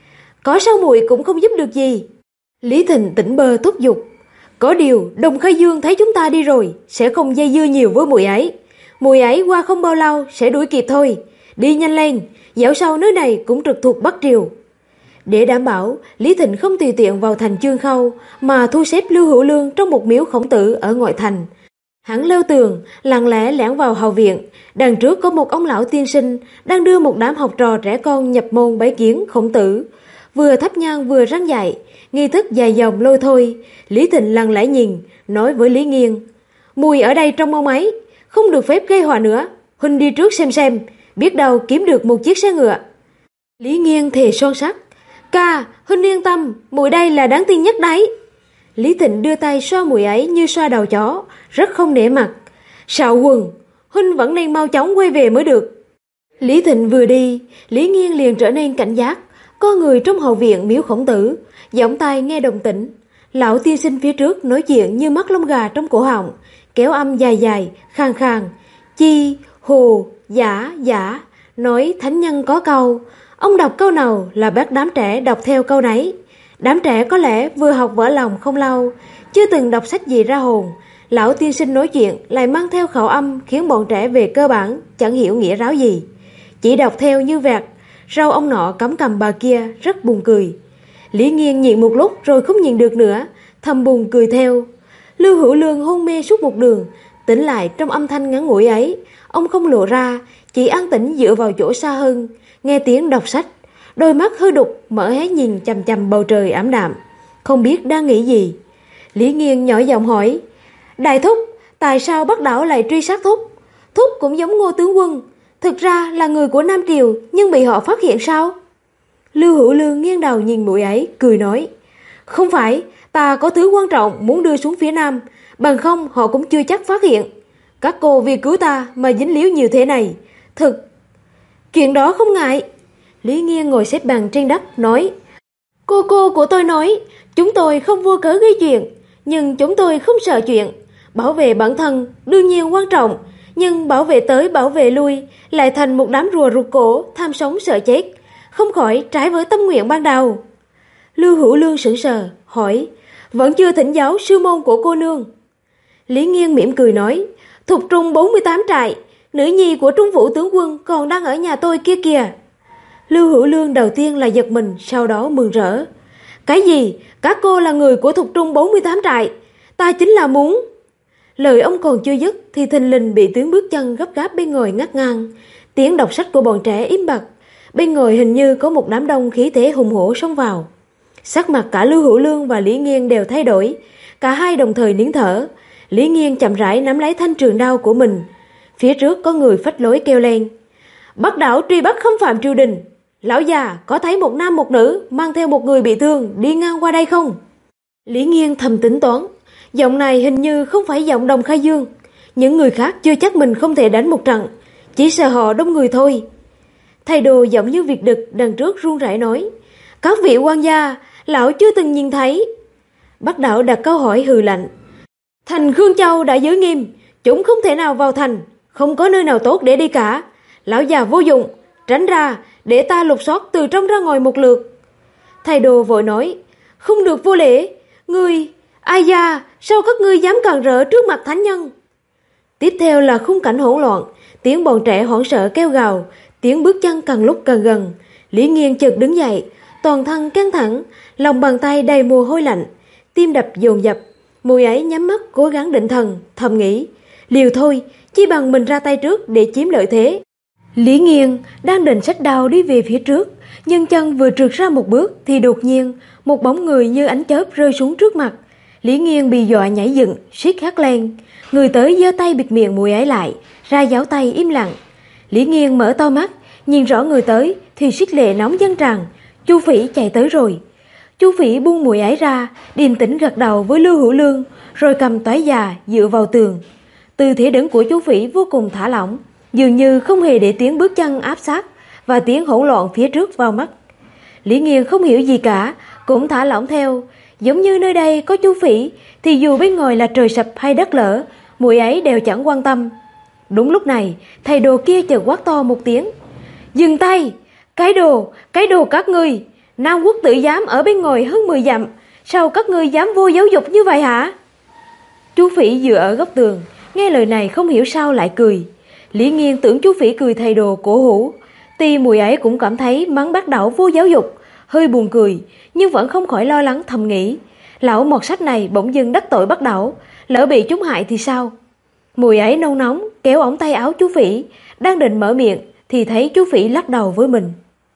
Có sao muội cũng không giúp được gì. Lý Thịnh tỉnh bơ thúc giục. Có điều Đồng Khai Dương thấy chúng ta đi rồi, sẽ không dây dưa nhiều với muội ấy. Muội ấy qua không bao lâu sẽ đuổi kịp thôi. Đi nhanh lên, dạo sau nơi này cũng trực thuộc Bắc Triều. Để đảm bảo Lý Thịnh không tùy tiện vào thành Chương Khâu, mà thu xếp Lưu Hữu Lương trong một miếu Khổng Tử ở ngoại thành. Hắn leo tường, lặng lẽ lẻn vào hậu viện. Đằng trước có một ông lão tiên sinh đang đưa một đám học trò trẻ con nhập môn bái kiến Khổng Tử. Vừa thắp nhang vừa răng dạy, nghi thức dài dòng lôi thôi. Lý Thịnh lặng lẽ nhìn, nói với Lý Nghiên: mùi ở đây trong ông ấy, không được phép gây họa nữa. Huynh đi trước xem, biết đâu kiếm được một chiếc xe ngựa. Lý Nghiên thề son sắt: ca, huynh yên tâm, mùi đây là đáng tin nhất đấy. Lý Thịnh đưa tay xoa mùi ấy như xoa đầu chó, rất không nể mặt. Sạo quần, huynh vẫn nên mau chóng quay về mới được. Lý Thịnh vừa đi, Lý Nghiên liền trở nên cảnh giác. Có người trong hậu viện miếu Khổng Tử, giọng tai nghe đồng tĩnh. Lão tiên sinh phía trước nói chuyện như mắt lông gà trong cổ họng, kéo âm dài dài, khàn khàn. Chi, hồ, giả, nói thánh nhân có câu. Ông đọc câu nào là bắt đám trẻ đọc theo câu nấy. Đám trẻ có lẽ vừa học vỡ lòng không lâu, chưa từng đọc sách gì ra hồn. Lão tiên sinh nói chuyện lại mang theo khẩu âm, khiến bọn trẻ về cơ bản chẳng hiểu nghĩa ráo gì, chỉ đọc theo như vẹt. Rau ông nọ cắm cầm bà kia rất buồn cười. Lý Nghiên nhìn một lúc rồi không nhìn được nữa, thầm buồn cười theo. Lưu Hữu Lương hôn mê suốt một đường, tỉnh lại trong âm thanh ngắn ngủi ấy. Ông không lộ ra, chỉ an tĩnh dựa vào chỗ xa hơn, nghe tiếng đọc sách. Đôi mắt hư đục mở hé nhìn chằm chằm bầu trời ảm đạm, không biết đang nghĩ gì. Lý Nghiên nhỏ giọng hỏi: đại thúc, tại sao Bắc Đảo lại truy sát thúc? Thúc cũng giống Ngô tướng quân, thực ra là người của Nam Triều nhưng bị họ phát hiện sao? Lưu Hữu Lương nghiêng đầu nhìn muội ấy, cười nói, không phải, ta có thứ quan trọng muốn đưa xuống phía Nam, bằng không họ cũng chưa chắc phát hiện. Các cô vì cứu ta mà dính líu nhiều thế này, chuyện đó không ngại. Lý Nghiên ngồi xếp bằng trên đất nói, cô của tôi nói, chúng tôi không vô cớ gây chuyện, nhưng chúng tôi không sợ chuyện. Bảo vệ bản thân đương nhiên quan trọng, nhưng bảo vệ tới bảo vệ lui lại thành một đám rùa rụt cổ, tham sống sợ chết, không khỏi trái với tâm nguyện ban đầu. Lưu Hữu Lương sững sờ, hỏi, vẫn chưa thỉnh giáo sư môn của cô nương? Lý Nghiên mỉm cười nói, Thục Trung 48 trại, nữ nhi của Trung Vũ tướng quân còn đang ở nhà tôi kia kìa. Lưu Hữu Lương đầu tiên là giật mình, sau đó mừng rỡ. Cái gì? Các cô là người của Thục Trung 48 trại? Ta chính là muốn... Lời ông còn chưa dứt thì thình lình bị tiếng bước chân gấp gáp bên ngoài ngắt ngang. Tiếng đọc sách của bọn trẻ im bặt. Bên ngoài hình như có một đám đông khí thế hùng hổ xông vào. Sắc mặt cả Lưu Hữu Lương và Lý Nghiên đều thay đổi. Cả hai đồng thời nín thở. Lý Nghiên chậm rãi nắm lấy thanh trường đao của mình. Phía trước có người phách lối kêu lên, Bắc đảo truy bắt khâm phạm triều đình. Lão già có thấy một nam một nữ mang theo một người bị thương đi ngang qua đây không? Lý Nghiên thầm tính toán, giọng này hình như không phải giọng Đồng Khai Dương. Những người khác chưa chắc mình không thể đánh một trận, chỉ sợ họ đông người thôi. Thầy đồ giọng như Việt Đực đằng trước run rẩy nói, các vị quan gia, lão chưa từng nhìn thấy. Bắc đảo đặt câu hỏi hừ lạnh, thành Khương Châu đã giới nghiêm, chúng không thể nào vào thành, không có nơi nào tốt để đi cả. Lão già vô dụng, tránh ra, để ta lục soát từ trong ra ngoài một lượt. Thầy đồ vội nói, không được vô lễ, ngươi, ai da, sao các ngươi dám càn rỡ trước mặt thánh nhân? Tiếp theo là khung cảnh hỗn loạn, tiếng bọn trẻ hoảng sợ kêu gào, tiếng bước chân càng lúc càng gần. Lý Nghiên chợt đứng dậy, toàn thân căng thẳng, lòng bàn tay đầy mồ hôi lạnh, tim đập dồn dập. Mùi ấy nhắm mắt cố gắng định thần, thầm nghĩ, liều thôi, chỉ bằng mình ra tay trước để chiếm lợi thế. Lý Nghiên đang định xách đao đi về phía trước, nhưng chân vừa trượt ra một bước thì đột nhiên một bóng người như ánh chớp rơi xuống trước mặt. Lý Nghiên bị dọa nhảy dựng, suýt hét lên. Người tới giơ tay bịt miệng mùi ấy lại, ra giáo tay im lặng. Lý Nghiên mở to mắt, nhìn rõ người tới thì suýt lệ nóng dâng tràn. Chu Phỉ chạy tới rồi. Chu Phỉ buông mùi ấy ra, điềm tĩnh gật đầu với Lưu Hữu Lương, rồi cầm toái già dựa vào tường. Tư thế đứng của Chu Phỉ vô cùng thả lỏng, dường như không hề để tiếng bước chân áp sát và tiếng hỗn loạn phía trước vào mắt. Lý Nghiên không hiểu gì cả, cũng thả lỏng theo, giống như nơi đây có Chu Phỉ thì dù bên ngoài là trời sập hay đất lở, mùi ấy đều chẳng quan tâm. Đúng lúc này, thầy đồ kia chợt quát to một tiếng, dừng tay, cái đồ các ngươi, Nam Quốc Tử Giám ở bên ngoài hơn 10 dặm, sao các ngươi dám vô giáo dục như vậy hả? Chu Phỉ dựa ở góc tường, nghe lời này không hiểu sao lại cười. Lý Nghiên tưởng Chu Phỉ cười thầy đồ cổ hủ, tuy mùi ấy cũng cảm thấy mắng bác đảo vô giáo dục, hơi buồn cười, nhưng vẫn không khỏi lo lắng thầm nghĩ, lão mọt sách này bỗng dưng đắc tội bác đảo, lỡ bị chúng hại thì sao? Mùi ấy nôn nóng kéo ống tay áo Chu Phỉ, đang định mở miệng thì thấy Chu Phỉ lắc đầu với mình.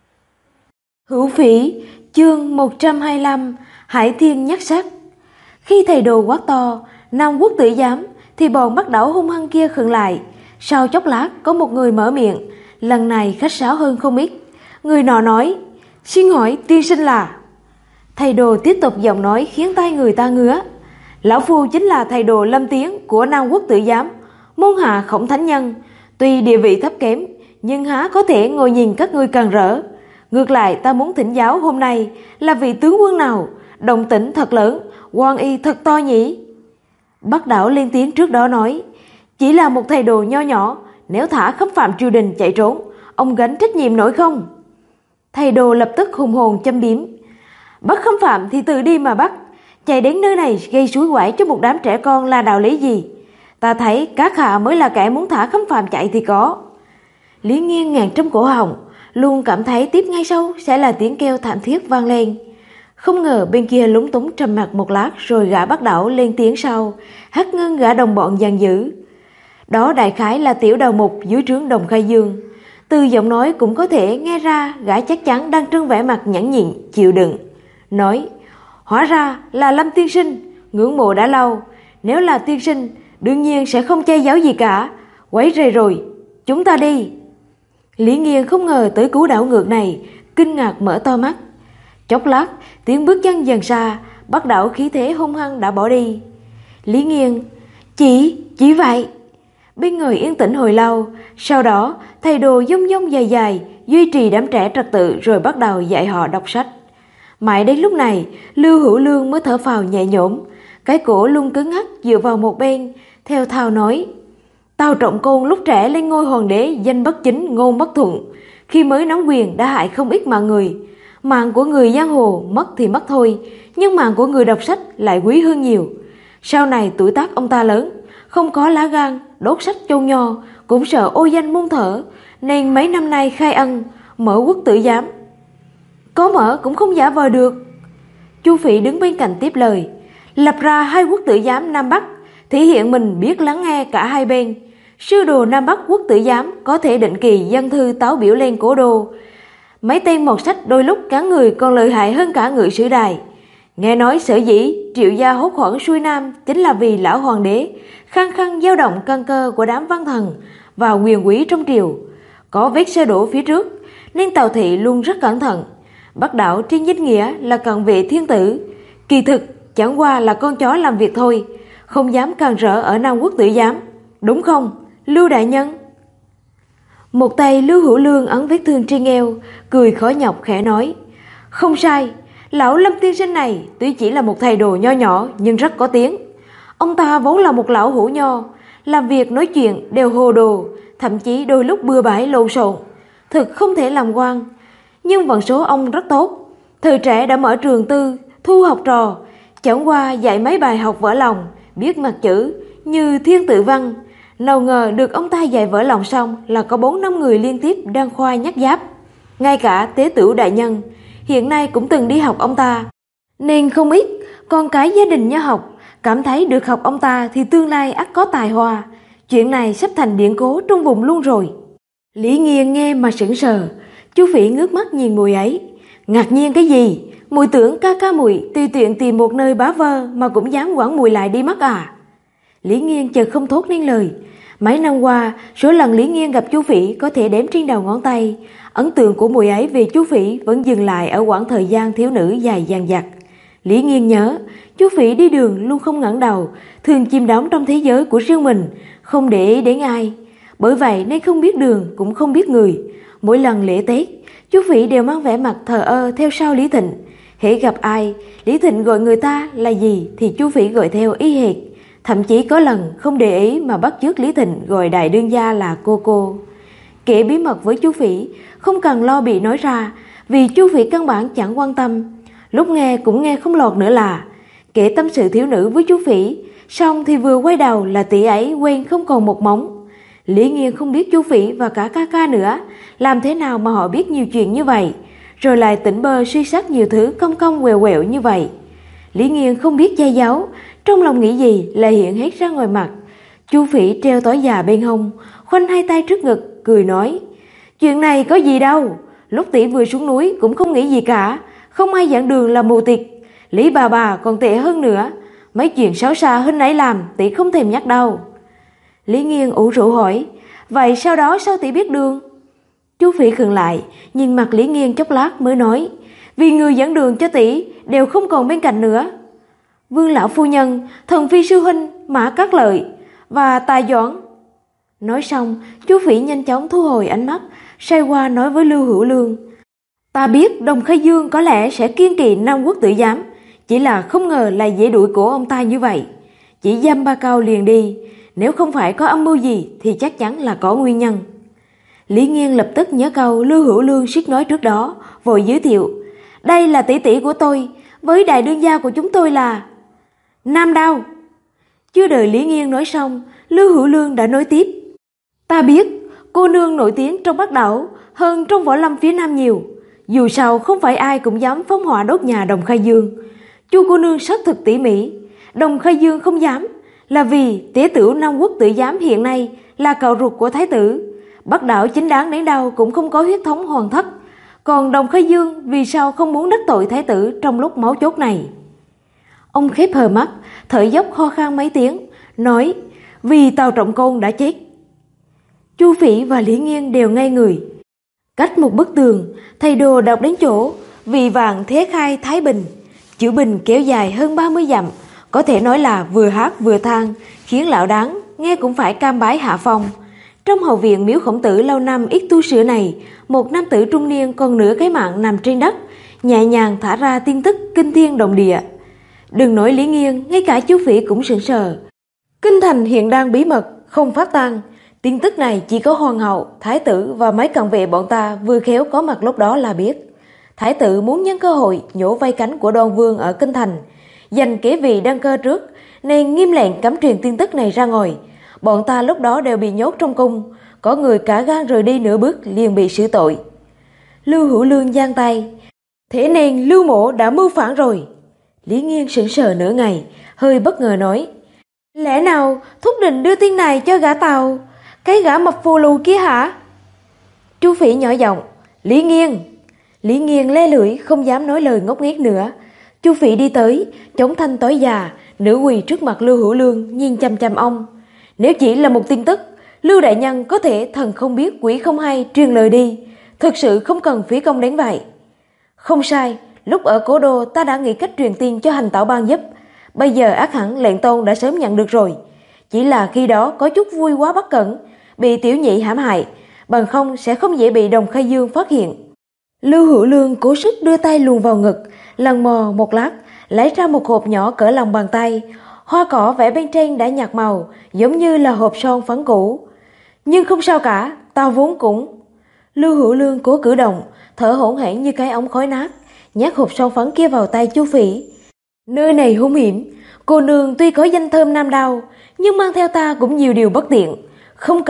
Hữu Phỉ, chương 125, Hải Thiên Nhắc Sắc. Khi thầy đồ quát to, Nam Quốc Tử Giám, thì bọn bắt đảo hung hăng kia khựng lại. Sau chốc lát có một người mở miệng, lần này khách sáo hơn không ít. Người nọ nói, xin hỏi tiên sinh là... Thầy đồ tiếp tục giọng nói khiến tai người ta ngứa. Lão phu chính là thầy đồ Lâm Tiến của Nam Quốc Tử Giám, môn hạ Khổng Thánh Nhân. Tuy địa vị thấp kém, nhưng há có thể ngồi nhìn các ngươi càn rỡ. Ngược lại ta muốn thỉnh giáo hôm nay là vị tướng quân nào, động tĩnh thật lớn, quan y thật to nhỉ? Bắc đảo lên tiếng trước đó nói, chỉ là một thầy đồ nho nhỏ, nếu thả khâm phạm triều đình chạy trốn, ông gánh trách nhiệm nổi không? Thầy đồ lập tức hùng hồn châm biếm, bắt khâm phạm thì tự đi mà bắt, chạy đến nơi này gây suối quẩy cho một đám trẻ con là đạo lý gì? Ta thấy các hạ mới là kẻ muốn thả khâm phạm chạy thì có. Lý Nghiên ngàn trong cổ họng, luôn cảm thấy tiếp ngay sau sẽ là tiếng kêu thảm thiết vang lên. Không ngờ bên kia lúng túng trầm mặc một lát rồi gã bắt đảo lên tiếng sau, hất ngưng gã đồng bọn giận dữ. Đó đại khái là tiểu đầu mục dưới trướng Đồng Khai Dương. Từ giọng nói cũng có thể nghe ra gã chắc chắn đang trưng vẻ mặt nhẫn nhịn, chịu đựng. Nói, hóa ra là Lâm tiên sinh, ngưỡng mộ đã lâu. Nếu là tiên sinh, đương nhiên sẽ không che giấu gì cả. Quấy rầy rồi, chúng ta đi. Lý Nghiên không ngờ tới cú đảo ngược này, kinh ngạc mở to mắt. Chốc lát, tiếng bước chân dần xa, Bắc Đảo khí thế hung hăng đã bỏ đi. Lý Nghiên, chỉ vậy. Bên người yên tĩnh hồi lâu, sau đó thầy đồ dông dông dài dài, duy trì đám trẻ trật tự rồi bắt đầu dạy họ đọc sách. Mãi đến lúc này, Lưu Hữu Lương mới thở phào nhẹ nhõm, cái cổ luôn cứng ngắc dựa vào một bên, theo thào nói: Tào Trọng Côn lúc trẻ lên ngôi hoàng đế danh bất chính ngôn bất thuận, khi mới nắm quyền đã hại không ít mạng người. Mạng của người giang hồ mất thì mất thôi, nhưng mạng của người đọc sách lại quý hơn nhiều. Sau này tuổi tác ông ta lớn, không có lá gan đốt sách chôn nho, cũng sợ ô danh muôn thở, nên mấy năm nay khai ân, mở quốc tử giám. Có mở cũng không giả vờ được. Chu Phỉ đứng bên cạnh tiếp lời: lập ra 2 quốc tử giám Nam Bắc, thể hiện mình biết lắng nghe cả hai bên. Sư đồ Nam Bắc quốc tử giám có thể định kỳ dân thư táo biểu lên cố đô. Mấy tên mọt sách đôi lúc cán người còn lợi hại hơn cả ngự sử đài. Nghe nói sở dĩ Triệu gia hốt hoảng xuôi Nam chính là vì lão hoàng đế khăng khăng dao động căn cơ của đám văn thần và quyền quý trong triều. Có vết xe đổ phía trước nên Tào thị luôn rất cẩn thận. Bắc Đảo trên danh nghĩa là cận vệ thiên tử, kỳ thực chẳng qua là con chó làm việc thôi, không dám càn rỡ ở Nam quốc tử giám. Đúng không, Lưu đại nhân? Một tay Lưu Hữu Lương ấn vết thương trên eo, cười khó nhọc khẽ nói: không sai, lão Lâm tiên sinh này tuy chỉ là một thầy đồ nho nhỏ nhưng rất có tiếng. Ông ta vốn là một lão hủ nho, làm việc nói chuyện đều hồ đồ, thậm chí đôi lúc bừa bãi lộn xộn, thực không thể làm quan. Nhưng vận số ông rất tốt, thời trẻ đã mở trường tư, thu học trò, chẳng qua dạy mấy bài học vỡ lòng, biết mặt chữ như Thiên Tự Văn. Nào ngờ được ông ta dạy vỡ lòng xong là có 4-5 người liên tiếp đăng khoa nhắc giáp. Ngay cả Tế Tửu đại nhân hiện nay cũng từng đi học ông ta, nên không ít con cái gia đình nho học cảm thấy được học ông ta thì tương lai ắt có tài hoa. Chuyện này sắp thành điển cố trong vùng luôn rồi. Lý Nghiên nghe mà sững sờ. Chu Phỉ ngước mắt nhìn mùi ấy. Ngạc nhiên cái gì? Mùi tưởng ca mùi tùy tiện tìm một nơi bá vơ mà cũng dám quẳng mùi lại đi mất à? Lý Nghiên chợt không thốt nên lời. Mấy năm qua, số lần Lý Nghiên gặp Chu Phỉ có thể đếm trên đầu ngón tay. Ấn tượng của mùi ấy về Chu Phỉ vẫn dừng lại ở quãng thời gian thiếu nữ dài dằng dặc. Lý Nghiên nhớ, Chu Phỉ đi đường luôn không ngẩng đầu, thường chìm đắm trong thế giới của riêng mình, không để ý đến ai. Bởi vậy nên không biết đường cũng không biết người. Mỗi lần lễ Tết, Chu Phỉ đều mang vẻ mặt thờ ơ theo sau Lý Thịnh. Hễ gặp ai, Lý Thịnh gọi người ta là gì thì Chu Phỉ gọi theo y hệt. Thậm chí có lần không để ý mà bắt chước Lý Thịnh gọi đại đương gia là cô. Kể bí mật với Chu Phỉ không cần lo bị nói ra, vì Chu Phỉ căn bản chẳng quan tâm. Lúc nghe cũng nghe không lọt nữa là kể tâm sự thiếu nữ với Chu Phỉ, xong thì vừa quay đầu là tỷ ấy quên không còn một móng. Lý Nghiên không biết Chu Phỉ và cả ca nữa, làm thế nào mà họ biết nhiều chuyện như vậy, rồi lại tỉnh bơ suy xét nhiều thứ cong cong quẹo quẹo như vậy. Lý Nghiên không biết che giấu, trong lòng nghĩ gì là hiện hết ra ngoài mặt. Chu Phỉ treo tỏi già bên hông, khoanh hai tay trước ngực, cười nói: chuyện này có gì đâu, lúc tỷ vừa xuống núi cũng không nghĩ gì cả, không ai dẫn đường là mù tịt. Lý bà còn tệ hơn nữa, mấy chuyện xấu xa hơn nãy làm tỷ không thèm nhắc đâu. Lý Nghiên ủ rũ hỏi: vậy sau đó sao tỷ biết đường? Chu Phỉ khựng lại, nhìn mặt Lý Nghiên chốc lát mới nói: vì người dẫn đường cho tỷ đều không còn bên cạnh nữa. Vương lão phu nhân, Thần phi sư huynh, Mã Cát Lợi và Tài Doãn. Nói xong, Chu Phỉ nhanh chóng thu hồi ánh mắt, xoay qua nói với Lưu Hữu Lương: ta biết Đồng Khai Dương có lẽ sẽ kiên kỵ Nam quốc tử giám, chỉ là không ngờ là dễ đuổi cổ ông ta như vậy. Chỉ dăm ba câu liền đi, nếu không phải có âm mưu gì thì chắc chắn là có nguyên nhân. Lý Nghiên lập tức nhớ câu Lưu Hữu Lương suýt nói trước đó, vội giới thiệu: đây là tỷ tỷ của tôi, với đại đương gia của chúng tôi là Nam Đao. Chưa đợi Lý Nghiên nói xong, Lưu Hữu Lương đã nói tiếp: ta biết cô nương nổi tiếng trong Bắc Đảo hơn trong võ lâm phía Nam nhiều. Dù sao không phải ai cũng dám phóng hỏa đốt nhà Đồng Khai Dương. Chu cô nương xác thực tỉ mỉ. Đồng Khai Dương không dám là vì Tế Tửu Nam quốc tử giám hiện nay là cậu ruột của thái tử. Bắc Đảo chính đáng đến đâu cũng không có huyết thống hoàng thất. Còn Đồng Khai Dương vì sao không muốn đắc tội thái tử trong lúc máu chốt này? Ông khép hờ mắt, thở dốc ho khan mấy tiếng, nói: vì Tào Trọng Côn đã chết. Chu Phỉ và Lý Nghiên đều ngây người. Cách một bức tường, thầy đồ đọc đến chỗ vì vạn thế khai thái bình. Chữ bình kéo dài hơn 30 dặm, có thể nói là vừa hát vừa than, khiến lão đáng nghe cũng phải cam bái hạ phong. Trong hậu viện miếu Khổng Tử lâu năm ít tu sửa này, một nam tử trung niên còn nửa cái mạng nằm trên đất, nhẹ nhàng thả ra tin tức kinh thiên động địa. Đừng nói Lý Nghiên, ngay cả Chu Phỉ cũng sững sờ. Kinh thành hiện đang bí mật, không phát tang. Tin tức này chỉ có hoàng hậu, thái tử và mấy cận vệ bọn ta vừa khéo có mặt lúc đó là biết. Thái tử muốn nhân cơ hội nhổ vây cánh của Đoan Vương ở kinh thành, giành kế vị đăng cơ trước, nên nghiêm lệnh cấm truyền tin tức này ra ngoài. Bọn ta lúc đó đều bị nhốt trong cung, có người cả gan rời đi nửa bước liền bị xử tội. Lưu Hữu Lương giang tay, thế nên Lưu Mỗ đã mưu phản rồi. Lý Nghiên sững sờ nửa ngày, hơi bất ngờ nói, lẽ nào thúc định đưa tin này cho gã Tàu, cái gã mập phù lù kia hả? Chu Phỉ nhỏ giọng, Lý Nghiên. Lý Nghiên le lưỡi không dám nói lời ngốc nghếch nữa. Chu Phỉ đi tới, chống thanh tối già, nửa quỳ trước mặt Lưu Hữu Lương nhìn chằm chằm ông. Nếu chỉ là một tin tức, Lưu đại nhân có thể thần không biết quỷ không hay truyền lời đi, thực sự không cần phí công đến vậy. Không sai, lúc ở Cố Đô ta đã nghĩ cách truyền tin cho Hành Tảo Bang giúp, bây giờ ắt hẳn lệnh tôn đã sớm nhận được rồi. Chỉ là khi đó có chút vui quá bất cẩn, bị tiểu nhị hãm hại, bằng không sẽ không dễ bị Đồng Khai Dương phát hiện. Lưu Hữu Lương cố sức đưa tay luồn vào ngực, lần mò một lát, lấy ra một hộp nhỏ cỡ lòng bàn tay, hoa cỏ vẽ bên trên đã nhạt màu, giống như là hộp son phấn cũ. Nhưng không sao cả, tao vốn cũng... Lưu Hữu Lương cố cử động, thở hổn hển như cái ống khói nát, nhét hộp son phấn kia vào tay Chu Phỉ. Nơi này hung hiểm, cô nương tuy có danh thơm nam đao, nhưng mang theo ta cũng nhiều điều bất tiện. Không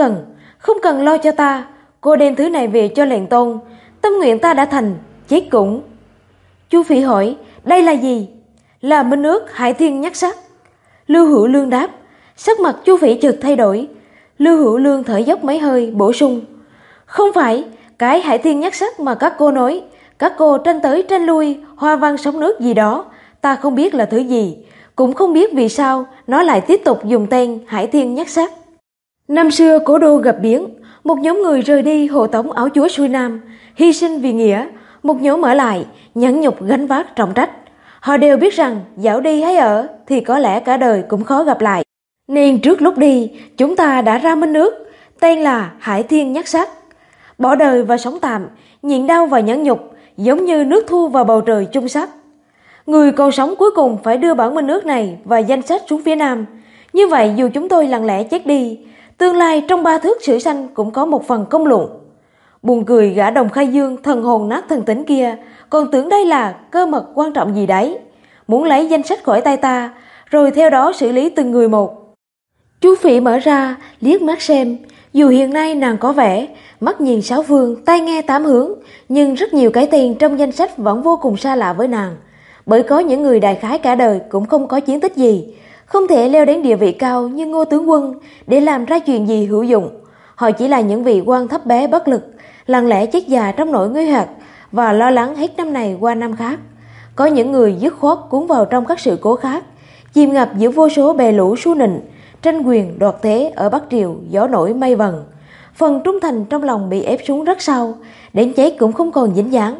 cần lo cho ta, cô đem thứ này về cho lệnh tôn, tâm nguyện ta đã thành, chết cũng. Chu Phỉ hỏi, đây là gì? Là minh ước Hải Thiên Nhắc Sắt. Lưu Hữu Lương đáp. Sắc mặt Chu Phỉ chợt thay đổi. Lưu Hữu Lương thở dốc mấy hơi, bổ sung, không phải cái Hải Thiên Nhắc Sắt mà các cô nói, các cô tranh tới tranh lui, hoa văn sóng nước gì đó, ta không biết là thứ gì, cũng không biết vì sao nó lại tiếp tục dùng tên Hải Thiên Nhắc Sắt. Năm xưa Cố Đô gặp biến, một nhóm người rời đi hộ tống áo chúa xuôi nam, hy sinh vì nghĩa, một nhóm ở lại, nhẫn nhục gánh vác trọng trách. Họ đều biết rằng dạo đi hay ở thì có lẽ cả đời cũng khó gặp lại. Nên trước lúc đi, chúng ta đã ra minh ước, tên là Hải Thiên Nhắc Sắt. Bỏ đời và sống tạm, nhịn đau và nhẫn nhục, giống như nước thu vào bầu trời chung sắt. Người còn sống cuối cùng phải đưa bản minh ước này và danh sách xuống phía nam. Như vậy dù chúng tôi lặng lẽ chết đi, tương lai trong 3 thước sử sanh cũng có một phần công luận. Buồn cười gã Đồng Khai Dương thần hồn nát thần tính kia, còn tưởng đây là cơ mật quan trọng gì đấy, muốn lấy danh sách khỏi tay ta, rồi theo đó xử lý từng người một. Chu Phỉ mở ra, liếc mắt xem, dù hiện nay nàng có vẻ, mắt nhìn sáu phương, tai nghe tám hướng, nhưng rất nhiều cái tên trong danh sách vẫn vô cùng xa lạ với nàng, bởi có những người đại khái cả đời cũng không có chiến tích gì, không thể leo đến địa vị cao như Ngô tướng quân để làm ra chuyện gì hữu dụng. Họ chỉ là những vị quan thấp bé bất lực, lặng lẽ chết già trong nỗi nguy hoặc và lo lắng hết năm này qua năm khác. Có những người dứt khoát cuốn vào trong các sự cố khác, chìm ngập giữa vô số bè lũ xu nịnh, tranh quyền đoạt thế ở Bắc Triều gió nổi mây vần. Phần trung thành trong lòng bị ép xuống rất sâu, đến chết cũng không còn dính dáng.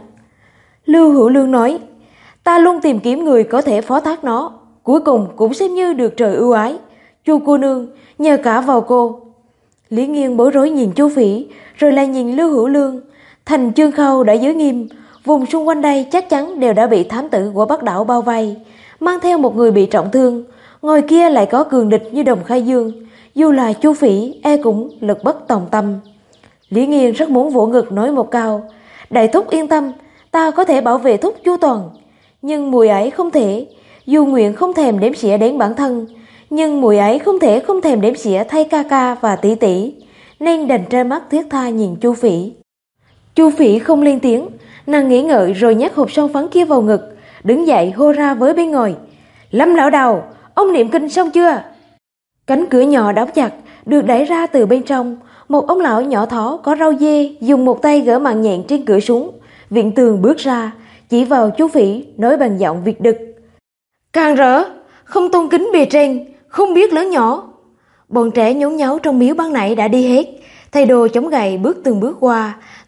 Lưu Hữu Lương nói, ta luôn tìm kiếm người có thể phó thác nó, cuối cùng cũng xem như được trời ưu ái. Chu cô nương, nhờ cả vào cô. Lý Nghiên bối rối nhìn Chu Phỉ, rồi lại nhìn Lưu Hữu Lương. Thành Chương Khâu đã giới nghiêm, vùng xung quanh đây chắc chắn đều đã bị thám tử của Bắc Đảo bao vây, mang theo một người bị trọng thương. Ngoài kia lại có cường địch như Đồng Khai Dương, dù là Chu Phỉ e cũng lực bất tòng tâm. Lý Nghiên rất muốn vỗ ngực nói một câu, đại thúc yên tâm, ta có thể bảo vệ thúc chu toàn. Nhưng mùi ấy không thể, dù nguyện không thèm đếm xỉa đến bản thân, nhưng mùi ấy không thèm đếm xỉa thay ca ca và tỷ tỷ, nên đành trơ mắt thiết tha nhìn Chu Phỉ. Chu Phỉ không lên tiếng, nàng nghĩ ngợi rồi nhét hộp son phấn kia vào ngực, đứng dậy hô ra với bên ngoài, Lâm lão đầu, ông niệm kinh xong chưa? Cánh cửa nhỏ đóng chặt, được đẩy ra từ bên trong. Một ông lão nhỏ thó có râu dê dùng một tay gỡ mạng nhện trên cửa xuống. Viện Tường bước ra, chỉ vào Chu Phỉ nói bằng giọng việt đực, càng rỡ, không tôn kính bề trên, không biết lớn nhỏ. Bọn trẻ nhốn nháo trong miếu ban nãy đã đi hết. Thầy đồ chống gậy bước từng bước qua,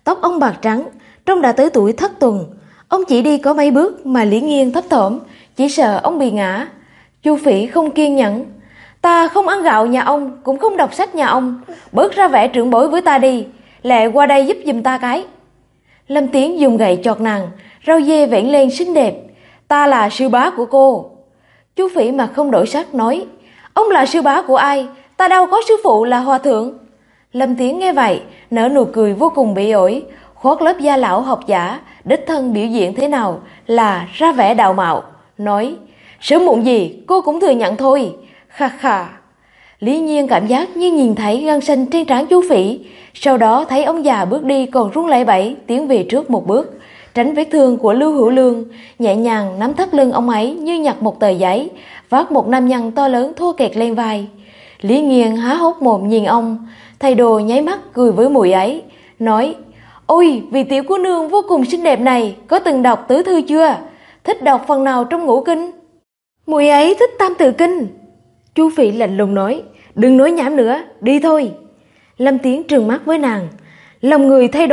Tóc ông bạc trắng, trông đã tới tuổi thất tuần. Ông chỉ đi có mấy bước mà Lý Nghiên thấp thỏm, chỉ sợ ông bị ngã. Chu Phỉ không kiên nhẫn. Ta không ăn gạo nhà ông, cũng không đọc sách nhà ông, bớt ra vẻ trưởng bối với ta đi, lẹ qua đây giúp giùm ta cái. Lâm Tiến dùng gậy chọt nàng, râu dê vểnh lên xinh đẹp. Ta là sư bá của cô. Chu Phỉ mặt không đổi sắc nói, ông là sư bá của ai, ta đâu có sư phụ là hòa thượng. Lâm Tiến nghe vậy, nở nụ cười vô cùng bỉ ổi, khoác lớp gia lão học giả, đích thân biểu diễn thế nào là ra vẻ đạo mạo, nói, sớm muộn gì cô cũng thừa nhận thôi, kha kha. Lý Nhiên cảm giác như nhìn thấy gân xanh trên trán Chu Phỉ, sau đó thấy ông già bước đi còn run lẩy bẩy tiến về trước một bước, tránh vết thương của Lưu Hữu Lương, nhẹ nhàng nắm thắt lưng ông ấy như nhặt một tờ giấy, vác một nam nhân to lớn thô kệch lên vai. Lý Nhiên há hốc mồm nhìn ông, thầy Đồ nháy mắt cười với mùi ấy, nói, ôi vị tiểu cô nương vô cùng xinh đẹp này, có từng đọc tứ thư chưa? Thích đọc phần nào trong ngũ kinh? Mùi ấy thích tam tự kinh. Chu Phỉ lạnh lùng nói, đừng nói nhảm nữa, đi thôi. Lâm Tiến trừng mắt với nàng, lòng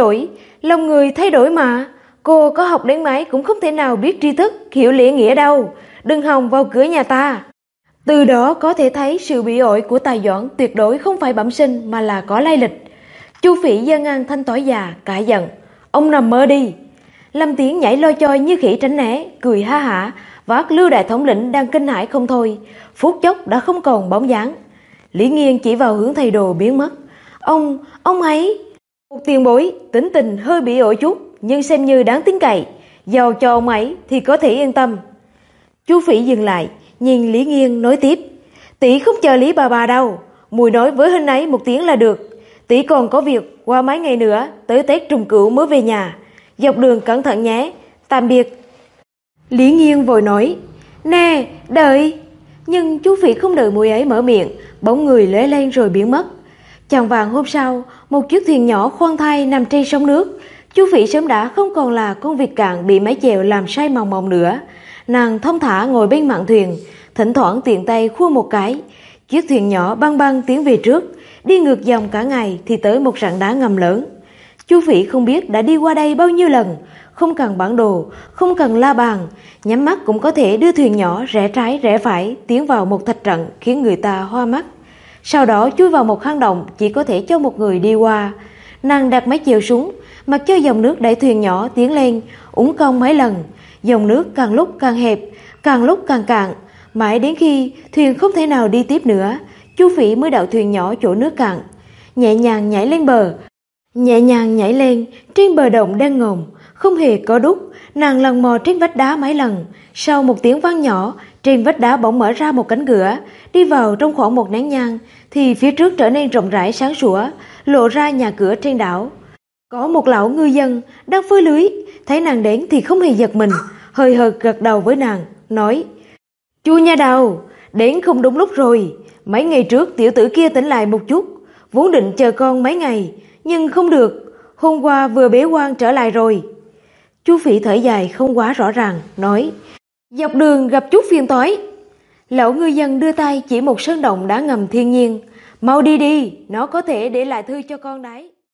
người thay đổi mà. Cô có học đến mấy cũng không thể nào biết tri thức, hiểu lễ nghĩa đâu. Đừng hòng vào cửa nhà ta. Từ đó có thể thấy sự bị ổi của Tài Doãn tuyệt đối không phải bẩm sinh mà là có lai lịch. Chu Phỉ giơ ngang thanh tối già, cãi giận, ông nằm mơ đi. Lâm Tiến nhảy loi choi như khỉ tránh né, cười ha hả, vác Lưu đại thống lĩnh đang kinh hãi không thôi, phút chốc đã không còn bóng dáng. Lý Nghiên chỉ vào hướng thầy Đồ biến mất. Ông ấy, một tiền bối, tính tình hơi bị ổi chút, nhưng xem như đáng tin cậy, giao cho ông ấy thì có thể yên tâm. Chu Phỉ dừng lại, nhìn Lý Nghiên nói tiếp, tỷ không chờ Lý bà đâu, mùi nói với huynh ấy một tiếng là được, tỷ còn có việc, qua mấy ngày nữa tới Tết Trùng Cửu mới về nhà, dọc đường cẩn thận nhé, tạm biệt. Lý Nghiên vội nói, nè, đợi. Nhưng Chu Phỉ không đợi mùi ấy mở miệng, bóng người lóe lên rồi biến mất. Chạng vạng hôm sau, một chiếc thuyền nhỏ khoan thai nằm trên sông nước. Chu Phỉ sớm đã không còn là con vịt cạn bị mái chèo làm say mòng mòng nữa. Nàng thong thả ngồi bên mạn thuyền, thỉnh thoảng tiện tay khua một cái. Chiếc thuyền nhỏ băng băng tiến về trước, đi ngược dòng cả ngày thì tới một rạn đá ngầm lớn. Chu Phỉ không biết đã đi qua đây bao nhiêu lần, không cần bản đồ, không cần la bàn, nhắm mắt cũng có thể đưa thuyền nhỏ rẽ trái rẽ phải tiến vào một thạch trận khiến người ta hoa mắt. Sau đó chui vào một hang động chỉ có thể cho một người đi qua. Nàng đặt mái chèo xuống, mặc cho dòng nước đẩy thuyền nhỏ tiến lên, uốn cong mấy lần. Dòng nước càng lúc càng hẹp, càng lúc càng cạn, mãi đến khi thuyền không thể nào đi tiếp nữa, Chu Phỉ mới đậu thuyền nhỏ chỗ nước cạn, nhẹ nhàng nhảy lên bờ. Nhẹ nhàng nhảy lên, trên bờ động đen ngòm, không hề có đúc, nàng lần mò trên vách đá mấy lần. Sau một tiếng vang nhỏ, trên vách đá bỗng mở ra một cánh cửa, đi vào trong khoảng một nén nhang, thì phía trước trở nên rộng rãi sáng sủa, lộ ra nhà cửa trên đảo. Có một lão ngư dân đang phơi lưới, thấy nàng đến thì không hề giật mình, hơi hợt gật đầu với nàng, nói, Chu nha đầu, đến không đúng lúc rồi, mấy ngày trước tiểu tử kia tỉnh lại một chút, vốn định chờ con mấy ngày, nhưng không được, hôm qua vừa bế quan trở lại rồi. Chu Phỉ thở dài không quá rõ ràng, nói, dọc đường gặp chút phiền toái. Lão ngư dân đưa tay chỉ một sơn động đá ngầm thiên nhiên, mau đi đi, nó có thể để lại thư cho con đấy.